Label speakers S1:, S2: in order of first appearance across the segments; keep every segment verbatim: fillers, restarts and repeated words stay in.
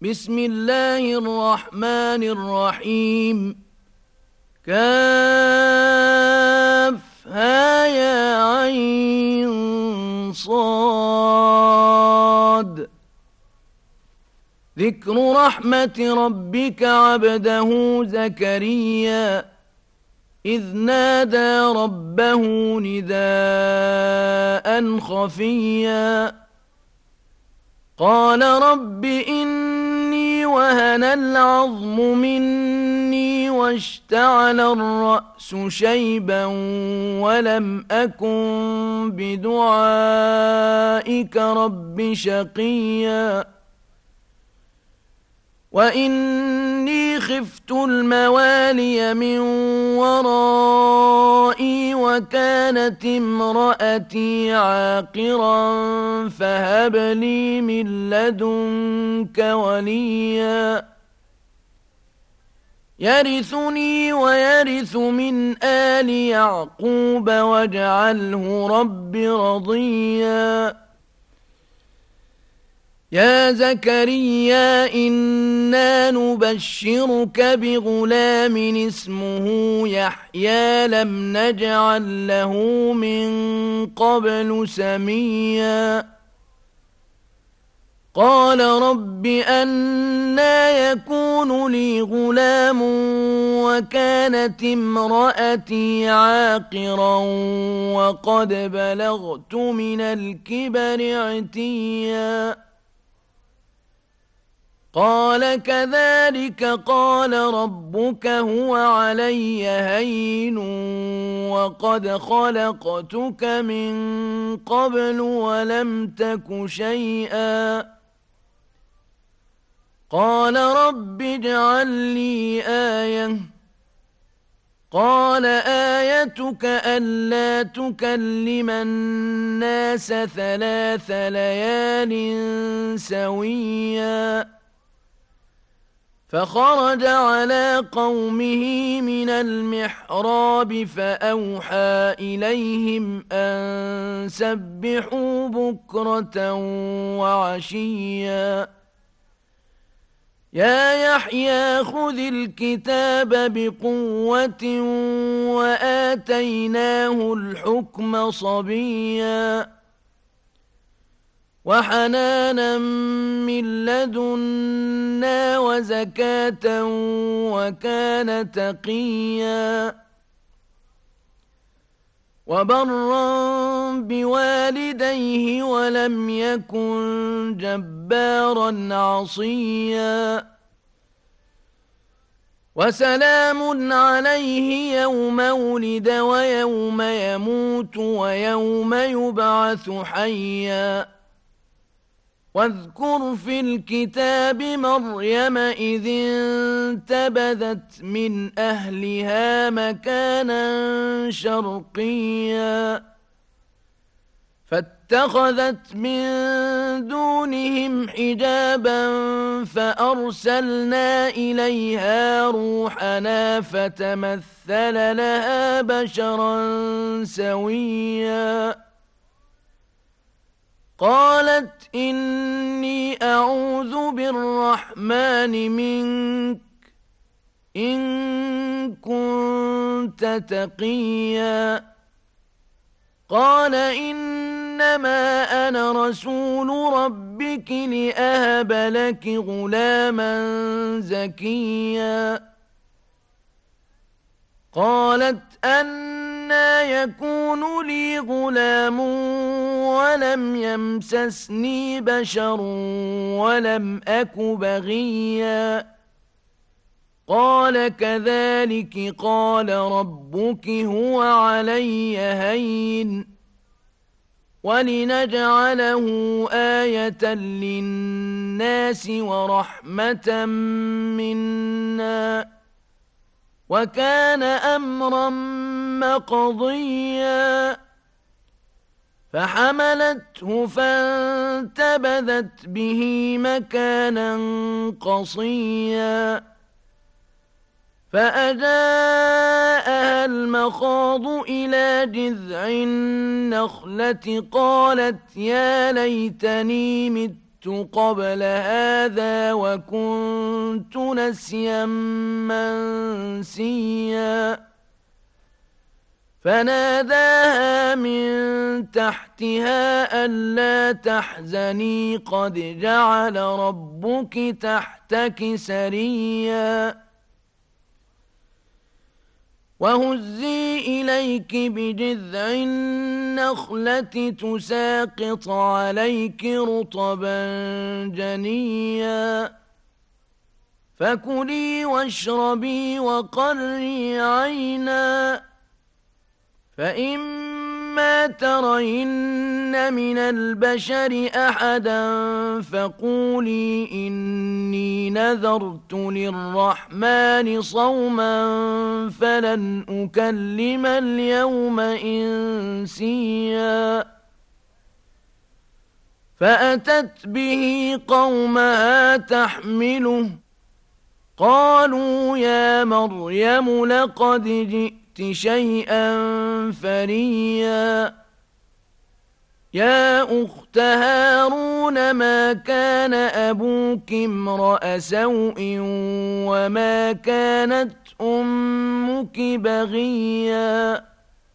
S1: بسم الله الرحمن الرحيم كافها يا عين صاد ذكر رحمة ربك عبده زكريا إذ نادى ربه نداء خفيا قال رب إني وهن العظم مني واشتعل الرأس شيبا ولم أكن بدعائك رب شقيا وإني خفت الموالي من ورائي وكانت امرأتي عاقرا فهب لي من لدنك وليا يرثني ويرث من آل يعقوب واجعله رب رضيا يا زكريا إنا نبشرك بغلام اسمه يحيى لم نجعل له من قبل سميا قال رب أنى يكون لي غلام وكانت امرأتي عاقرا وقد بلغت من الكبر عتيا قال كذلك قال ربك هو علي هين وقد خلقتك من قبل ولم تك شيئا قال رب اجعل لي آية قال آيتك ألا تكلم الناس ثلاث ليال سويا فخرج على قومه من المحراب فأوحى إليهم أن سبحوا بكرة وعشيا يا يحيى خذ الكتاب بقوة وآتيناه الحكم صبيا وحنانا من لدنا وزكاة وكان تقيا وبرا بوالديه ولم يكن جبارا عصيا وسلام عليه يوم ولد ويوم يموت ويوم يبعث حيا واذكر في الكتاب مريم إذ انتبذت من أهلها مكانا شرقيا فاتخذت من دونهم حجابا فأرسلنا إليها روحنا فتمثل لها بشرا سويا قالت إني أعوذ بالرحمن منك إن كنت تقيا قال إنما أنا رسول ربك لأهب لك غلاما زكيا قالت أنى يكون لي غلام ولم يمسسني بشر ولم أك بغيا قال كذلك قال ربك هو علي هين ولنجعله آية للناس ورحمة منا وكان أمرا مقضيا فحملته فانتبذت به مكانا قصيا فأجاءها المخاض إلى جذع النخلة قالت يا ليتني مت قبل هذا وكنت نسيا منسيا فناداها من تحتها ألا تحزني قد جعل ربك تحتك سريا وهزي إليك بجذع النخلة تساقط عليك رطبا جنيا فكلي واشربي وقري عينا فإما ترين من البشر أحدا فقولي إني نذرت للرحمن صوما فلن أكلم اليوم إنسيا فأتت به قومها تحمله قالوا يا مريم لقد جئت شيئا فريا يا أخت هارون ما كان أبوك امرأ سوء وما كانت أمك بغيا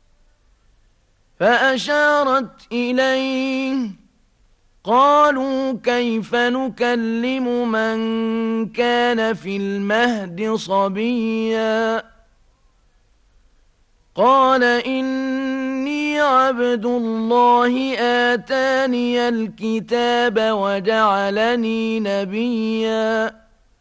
S1: فأشارت إليه قالوا كيف نكلم من كان في المهد صبيا قال إني عبد الله آتاني الكتاب وجعلني نبيا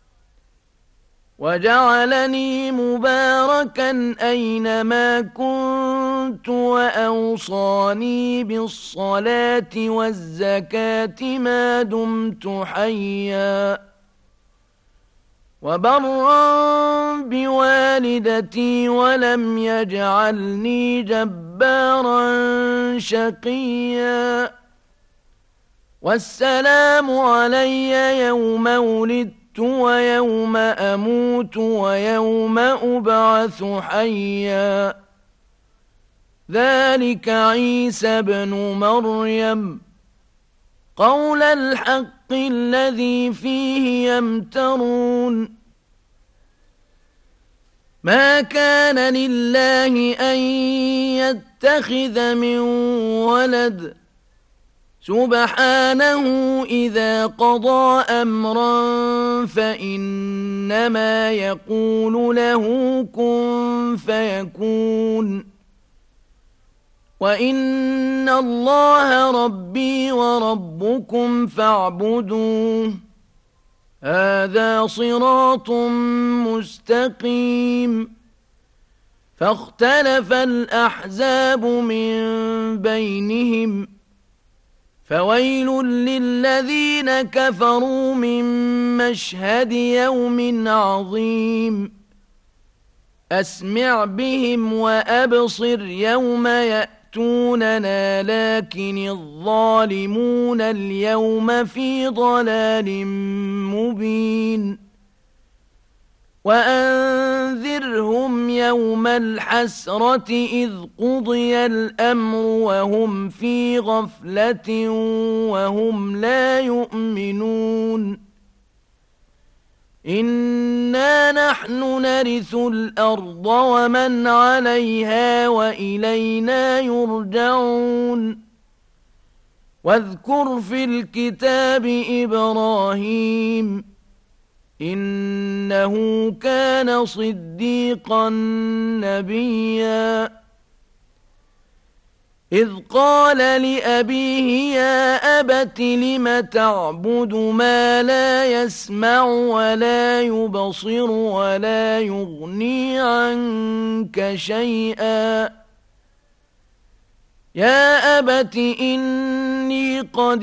S1: وجعلني مباركا أينما كنت وأوصاني بالصلاة والزكاة ما دمت حيا وبرا بوالدتي ولم يجعلني جبارا شقيا والسلام علي يوم ولدت ويوم أموت ويوم أبعث حيا ذلك عيسى بن مريم قول الحق الذي فيه يمترون ما كان لله أن يتخذ من ولد سبحانه إذا قضى أمرا فإنما يقول له كن فيكون وإن الله ربي وربكم فاعبدوه هذا صراط مستقيم فاختلف الأحزاب من بينهم فويل للذين كفروا من مشهد يوم عظيم أسمع بهم وأبصر يوم يأتوننا لكن الظالمون اليوم في ضلال مبين وأنذرهم يوم الحسرة إذ قضي الأمر وهم في غفلة وهم لا يؤمنون إنا نحن نرث الأرض ومن عليها وإلينا يرجعون واذكر في الكتاب إبراهيم إنه كان صديقا نبيا إذ قال لأبيه يا أبت لم تعبد ما لا يسمع ولا يبصر ولا يغني عنك شيئا يا أبت إني قد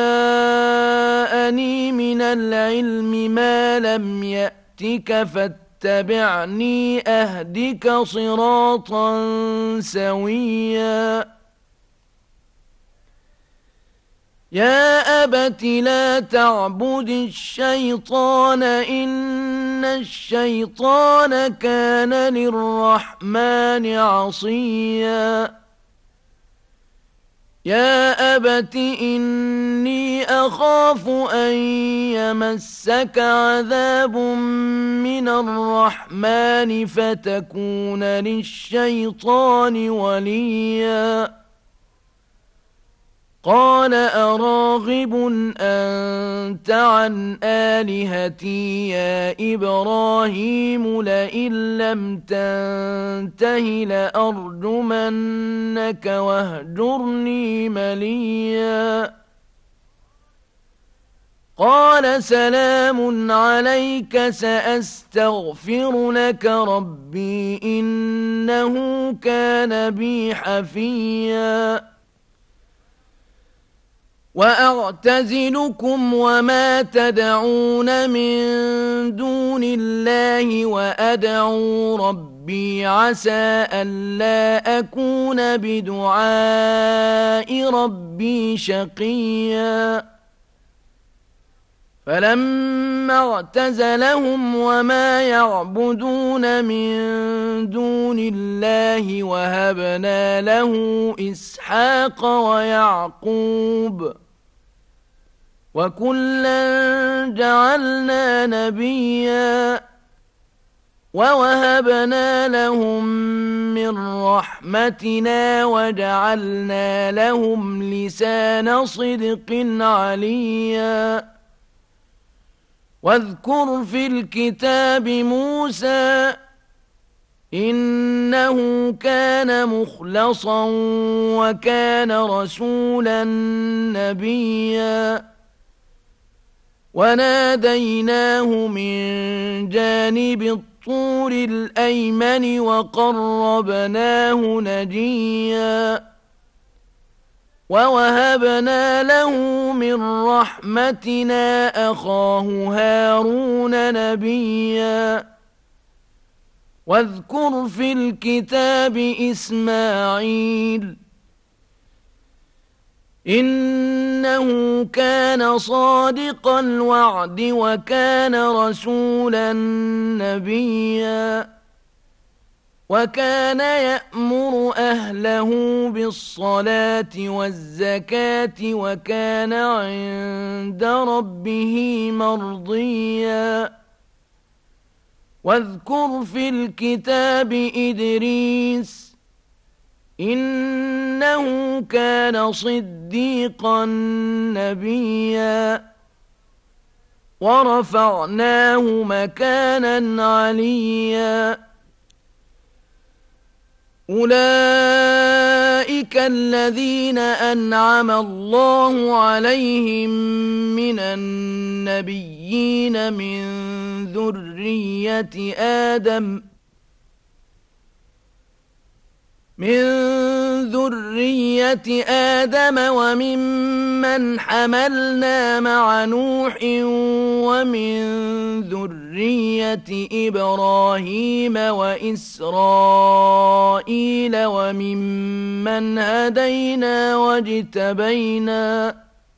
S1: جاءني من العلم ما لم يأتك فاتبعني أهدك صراطا سويا يا أبت لا تعبد الشيطان إن الشيطان كان للرحمن عصيا يا أبت إني أخاف أن يمسك عذاب من الرحمن فتكون للشيطان وليا قال أراغب أنت عن آلهتي يا إبراهيم لئن لم تنته لأرجمنك واهجرني مليا قال سلام عليك سأستغفر لك ربي إنه كان بي حفيا وأعتزلكم وما تدعون من دون الله وأدعو ربي عسى ألا أكون بدعاء ربي شقيا فلما اعتزلهم وما يعبدون من دون الله وهبنا له إسحاق ويعقوب وكلا جعلنا نبيا ووهبنا لهم من رحمتنا وجعلنا لهم لسان صدق عليا واذكر في الكتاب موسى إنه كان مخلصا وكان رسولا نبيا وناديناه من جانب الطور الأيمن وقربناه نجيا ووهبنا له من رحمتنا أخاه هارون نبيا واذكر في الكتاب إسماعيل إنه كان صادق الوعد وكان رسولا نبيا وكان يأمر أهله بالصلاة والزكاة وكان عند ربه مرضيا واذكر في الكتاب إدريس إنه كان صديقا نبيا ورفعناه مكانا عليا أولئك الذين أنعم الله عليهم من النبيين من ذرية آدم من ذرية آدم وممن حملنا مع نوح ومن ذرية إبراهيم وإسرائيل وممن هدينا واجتبينا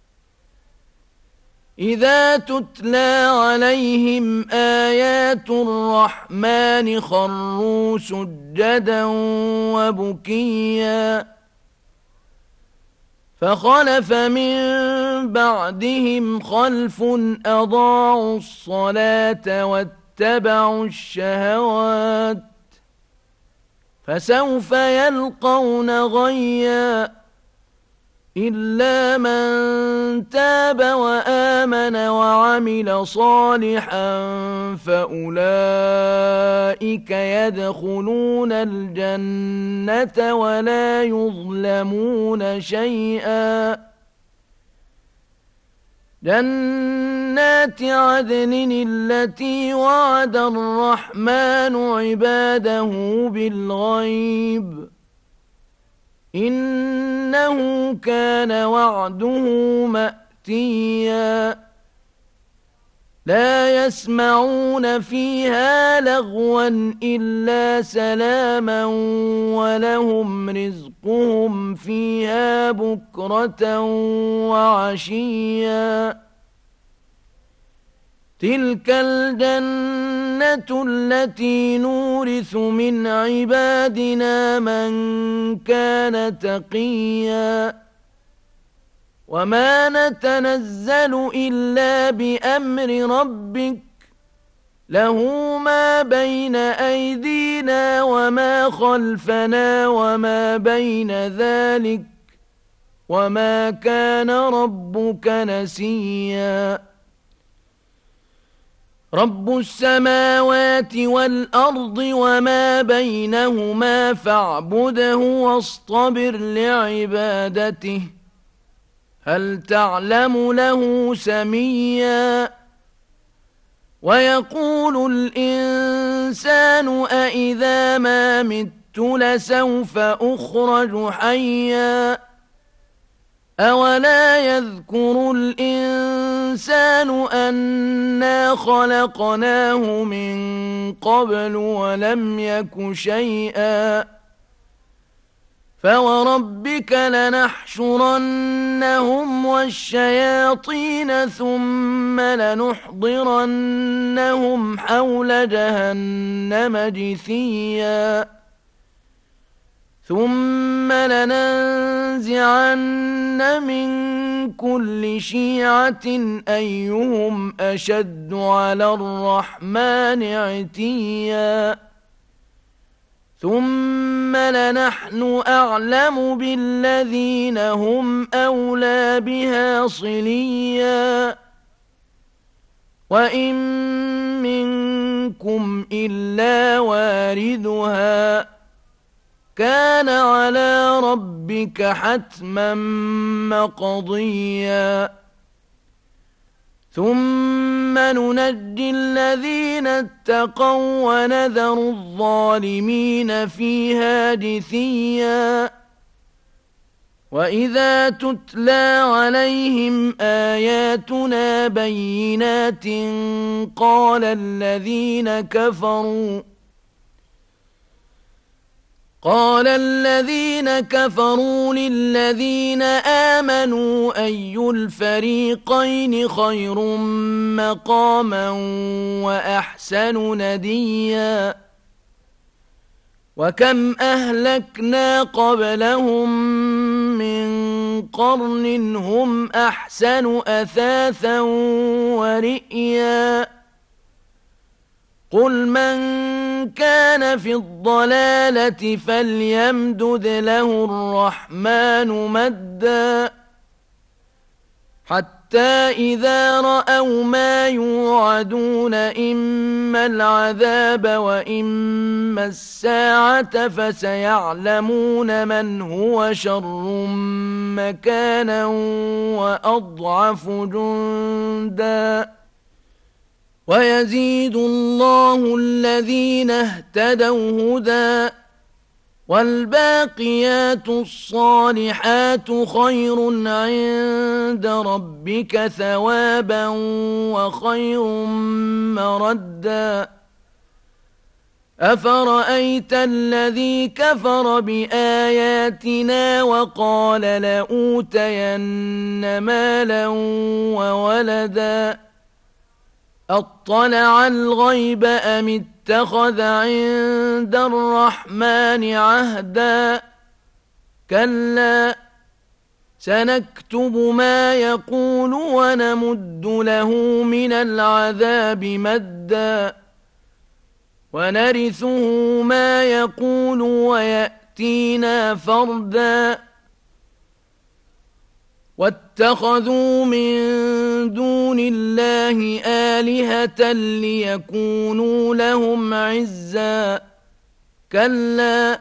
S1: إذا تتلى عليهم آيات الرحمن خروا سجدا وبكيا فخلف من بعدهم خلف أضاعوا الصلاة واتبعوا الشهوات فسوف يلقون غيا إلا من تاب وآمن وعمل صالحا فأولئك يدخلون الجنة ولا يظلمون شيئا جنات عدن التي وعد الرحمن عباده بالغيب إنه كان وعده مأتيا لا يسمعون فيها لغوا إلا سلاما ولهم رزقهم فيها بكرة وعشيا تلك الجنة التي نورث من عبادنا من كان تقيا وما نتنزل إلا بأمر ربك له ما بين أيدينا وما خلفنا وما بين ذلك وما كان ربك نسيا رب السماوات والأرض وما بينهما فاعبده واصطبر لعبادته هل تعلم له سميا ويقول الإنسان أإذا ما مت لسوف أخرج حيا أولا يذكر الإنسان أنا خلقناه من قبل ولم يك شيئا فوربك لنحشرنهم والشياطين ثم لنحضرنهم حول جهنم جثيا ثم لننزعن من كل شيعة أيهم أشد على الرحمن عتيا ثم لنحن أعلم بالذين هم أولى بها صليا وإن منكم إلا واردها كان على ربك حتما مقضيا ثم ننجي الذين اتقوا ونذر الظالمين فيها جثيا وإذا تتلى عليهم آياتنا بينات قال الذين كفروا قال الذين كفروا للذين آمنوا أي الفريقين خير مقاما وأحسن نديا وكم أهلكنا قبلهم من قرن هم أحسن أثاثا ورئيا قل من كان في الضلالة فليمدد له الرحمن مدا حتى إذا رأوا ما يوعدون إما العذاب وإما الساعة فسيعلمون من هو شر مكانا وأضعف جندا ويزيد الله الذين اهتدوا هدى والباقيات الصالحات خير عند ربك ثوابا وخير مردا أفرأيت الذي كفر بآياتنا وقال لأوتين مالا وولدا أطلع الغيب أم اتخذ عند الرحمن عهدا كلا سنكتب ما يقول ونمد له من العذاب مدا ونرثه ما يقول ويأتينا فردا واتخذوا من دون الله آلهة ليكونوا لهم عزا كلا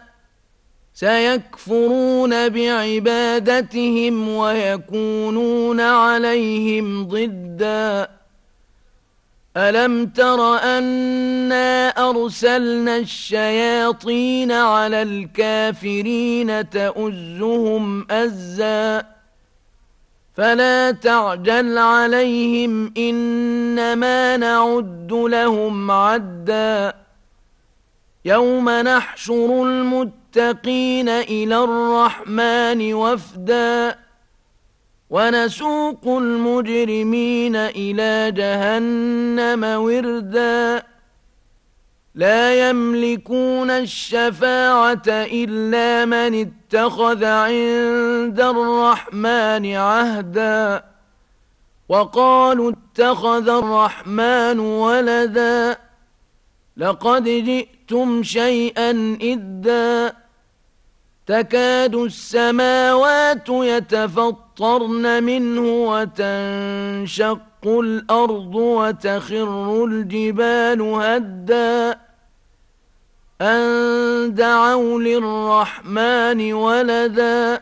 S1: سيكفرون بعبادتهم ويكونون عليهم ضدا ألم تر أنا أرسلنا الشياطين على الكافرين تؤزهم أزا فلا تعجل عليهم إنما نعد لهم عدا يوم نحشر المتقين إلى الرحمن وفدا ونسوق المجرمين إلى جهنم وردا لا يملكون الشفاعة إلا من اتخذ عند الرحمن عهدا وقالوا اتخذ الرحمن ولدا لقد جئتم شيئا إدا تكاد السماوات يتفطرن منه وتنشق الأرض وتخر الجبال هدا أن دعوا للرحمن ولدا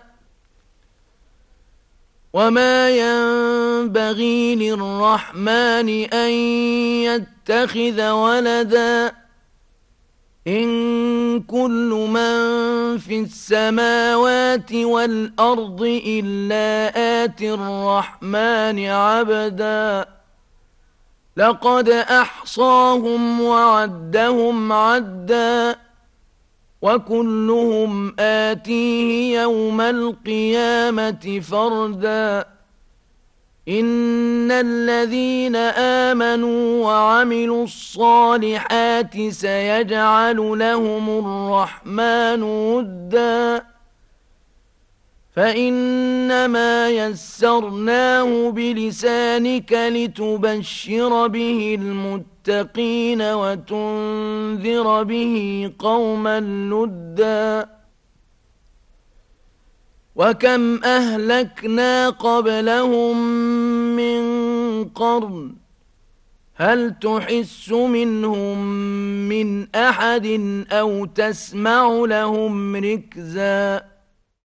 S1: وما ينبغي للرحمن أن يتخذ ولدا إن كل من في السماوات والأرض إلا آتي الرحمن عبدا لقد أحصاهم وعدهم عدا وكلهم آتيه يوم القيامة فردا إن الذين آمنوا وعملوا الصالحات سيجعل لهم الرحمن ودا فإنما يسرناه بلسانك لتبشر به المتقين وتنذر به قوما لدا وكم أهلكنا قبلهم من قرن هل تحس منهم من أحد أو تسمع لهم ركزا